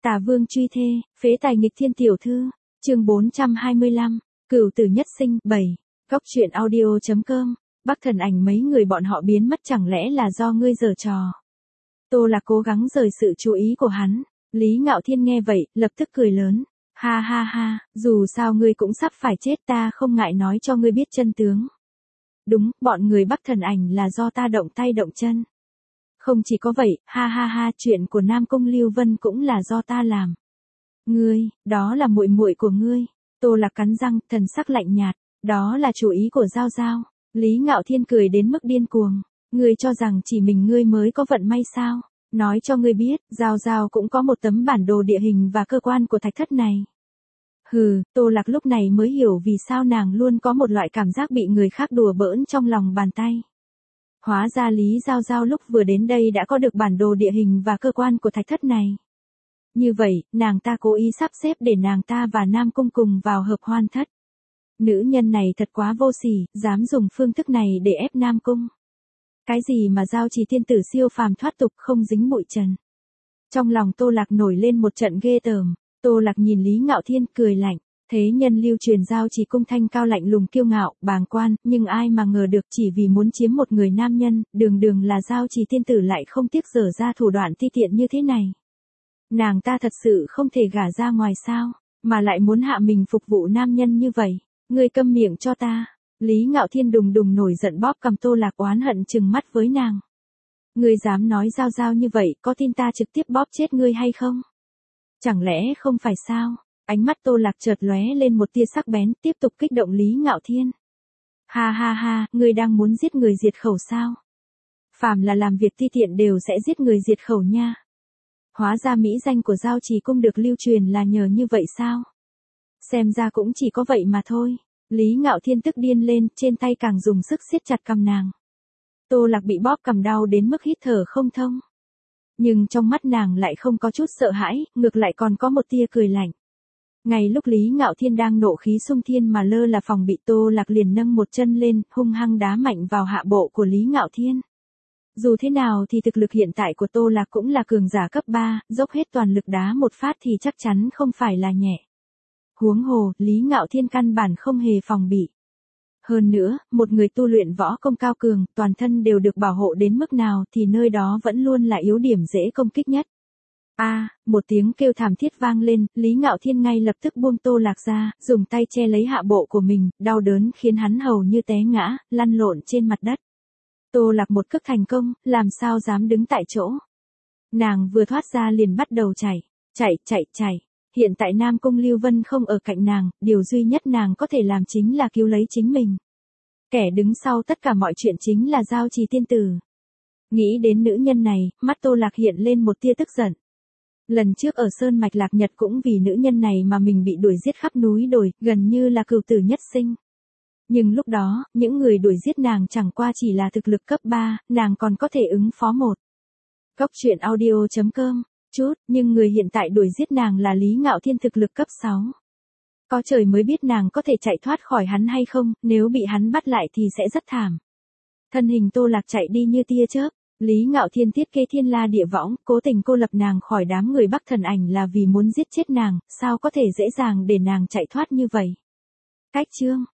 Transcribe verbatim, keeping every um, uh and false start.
Tà vương truy thê, phế tài nghịch thiên tiểu thư, chương bốn trăm hai mươi lăm, cửu tử nhất sinh, bảy, góc truyện audio.com, Bắc Thần Ảnh mấy người bọn họ biến mất chẳng lẽ là do ngươi giở trò. Tô Lạc cố gắng rời sự chú ý của hắn, Lý Ngạo Thiên nghe vậy, lập tức cười lớn, ha ha ha, dù sao ngươi cũng sắp phải chết ta không ngại nói cho ngươi biết chân tướng. Đúng, bọn người Bắc Thần Ảnh là do ta động tay động chân. Không chỉ có vậy, ha ha ha, chuyện của Nam Cung Lưu Vân cũng là do ta làm. Ngươi, đó là muội muội của ngươi. Tô Lạc cắn răng, thần sắc lạnh nhạt, đó là chủ ý của Giao Giao. Lý Ngạo Thiên cười đến mức điên cuồng, ngươi cho rằng chỉ mình ngươi mới có vận may sao? Nói cho ngươi biết, Giao Giao cũng có một tấm bản đồ địa hình và cơ quan của thạch thất này. Hừ, Tô Lạc lúc này mới hiểu vì sao nàng luôn có một loại cảm giác bị người khác đùa bỡn trong lòng bàn tay. Hóa ra Lý Giao Giao lúc vừa đến đây đã có được bản đồ địa hình và cơ quan của thạch thất này. Như vậy, nàng ta cố ý sắp xếp để nàng ta và Nam Cung cùng vào hợp hoan thất. Nữ nhân này thật quá vô sỉ, dám dùng phương thức này để ép Nam Cung. Cái gì mà Giao Trì tiên tử siêu phàm thoát tục không dính bụi trần. Trong lòng Tô Lạc nổi lên một trận ghê tởm, Tô Lạc nhìn Lý Ngạo Thiên cười lạnh. Thế nhân lưu truyền Giao Trì cung thanh cao lạnh lùng kiêu ngạo, bàng quan, nhưng ai mà ngờ được chỉ vì muốn chiếm một người nam nhân, đường đường là Giao Trì tiên tử lại không tiếc dở ra thủ đoạn ti tiện như thế này. Nàng ta thật sự không thể gả ra ngoài sao, mà lại muốn hạ mình phục vụ nam nhân như vậy. Ngươi câm miệng cho ta. Lý Ngạo Thiên đùng đùng nổi giận bóp cầm Tô Lạc oán hận trừng mắt với nàng. Ngươi dám nói Giao Giao như vậy, có tin ta trực tiếp bóp chết ngươi hay không? Chẳng lẽ không phải sao? Ánh mắt Tô Lạc chợt lóe lên một tia sắc bén, tiếp tục kích động Lý Ngạo Thiên. Ha ha ha, ngươi đang muốn giết người diệt khẩu sao? Phàm là làm việc ti tiện đều sẽ giết người diệt khẩu nha. Hóa ra mỹ danh của Giao Trì cung được lưu truyền là nhờ như vậy sao? Xem ra cũng chỉ có vậy mà thôi. Lý Ngạo Thiên tức điên lên, trên tay càng dùng sức siết chặt cằm nàng. Tô Lạc bị bóp cằm đau đến mức hít thở không thông. Nhưng trong mắt nàng lại không có chút sợ hãi, ngược lại còn có một tia cười lạnh. Ngay lúc Lý Ngạo Thiên đang nộ khí xung thiên mà lơ là phòng bị, Tô Lạc liền nâng một chân lên, hung hăng đá mạnh vào hạ bộ của Lý Ngạo Thiên. Dù thế nào thì thực lực hiện tại của Tô Lạc cũng là cường giả cấp ba, dốc hết toàn lực đá một phát thì chắc chắn không phải là nhẹ. Huống hồ, Lý Ngạo Thiên căn bản không hề phòng bị. Hơn nữa, một người tu luyện võ công cao cường, toàn thân đều được bảo hộ đến mức nào thì nơi đó vẫn luôn là yếu điểm dễ công kích nhất. A, à, một tiếng kêu thảm thiết vang lên, Lý Ngạo Thiên ngay lập tức buông Tô Lạc ra, dùng tay che lấy hạ bộ của mình, đau đớn khiến hắn hầu như té ngã, lăn lộn trên mặt đất. Tô Lạc một cước thành công, làm sao dám đứng tại chỗ. Nàng vừa thoát ra liền bắt đầu chạy, chạy, chạy, chạy. Hiện tại Nam Cung Lưu Vân không ở cạnh nàng, điều duy nhất nàng có thể làm chính là cứu lấy chính mình. Kẻ đứng sau tất cả mọi chuyện chính là Giao Trì tiên tử. Nghĩ đến nữ nhân này, mắt Tô Lạc hiện lên một tia tức giận. Lần trước ở Sơn Mạch Lạc Nhật cũng vì nữ nhân này mà mình bị đuổi giết khắp núi đồi, gần như là cửu tử nhất sinh. Nhưng lúc đó, những người đuổi giết nàng chẳng qua chỉ là thực lực cấp ba, nàng còn có thể ứng phó một. Góc truyện audio.com, chút, nhưng người hiện tại đuổi giết nàng là Lý Ngạo Thiên thực lực cấp sáu. Có trời mới biết nàng có thể chạy thoát khỏi hắn hay không, nếu bị hắn bắt lại thì sẽ rất thảm. Thân hình Tô Lạc chạy đi như tia chớp. Lý Ngạo Thiên thiết kế thiên la địa võng, cố tình cô lập nàng khỏi đám người Bắc Thần Ảnh là vì muốn giết chết nàng, sao có thể dễ dàng để nàng chạy thoát như vậy. Cách chương,